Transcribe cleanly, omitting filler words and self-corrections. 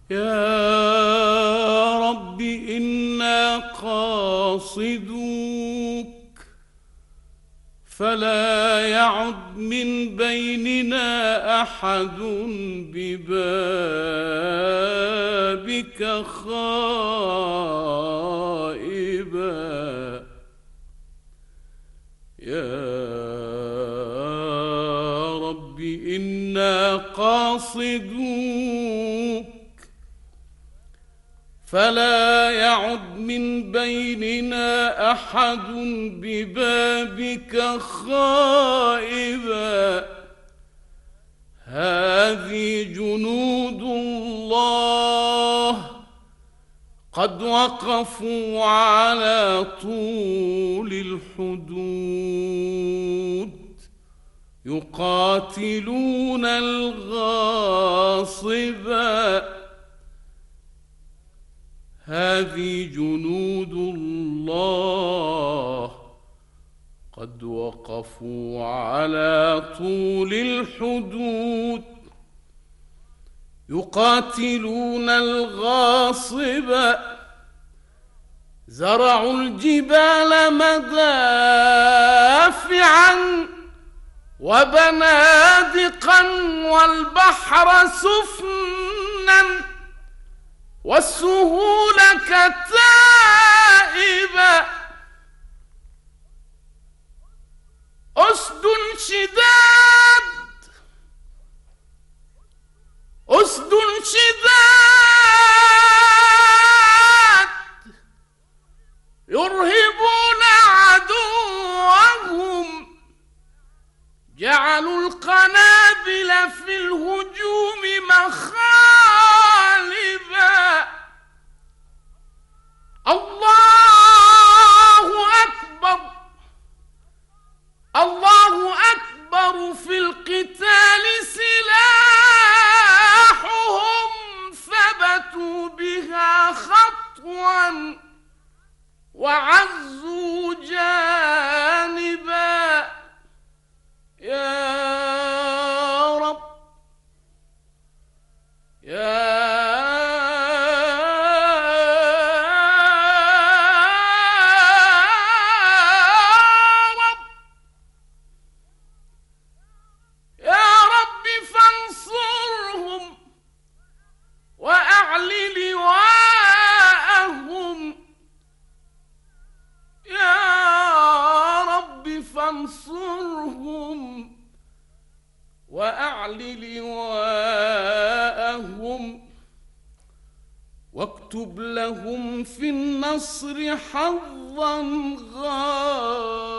يا رب إنا قاصدوك، فلا يعد من بيننا أحد ببابك خائبا. يا رب إنا قاصدوك، فلا يعد من بيننا أحد ببابك خائبا. هذه جنود الله قد وقفوا على طول الحدود، يقاتلون الغاصبا. هذه جنود الله قد وقفوا على طول الحدود، يقاتلون الغاصبا. زرعوا الجبال مدافعا وبنادقا والبحر سفنا والسهول كتائبا. أسد شداد، أسد شداد، يرهبون عدوهم، جعلوا القنابل في الهجوم مخالبا. الله أكبر، الله أكبر. في القتال سلاحهم ثبتوا بها خطوا وعزوا جانبا. يا رب، يا رب، يا رب فانصرهم وأعل لواءهم. يا رب فانصرهم وأعل لواءهم، واكتب لهم في النصر حظا غالبا.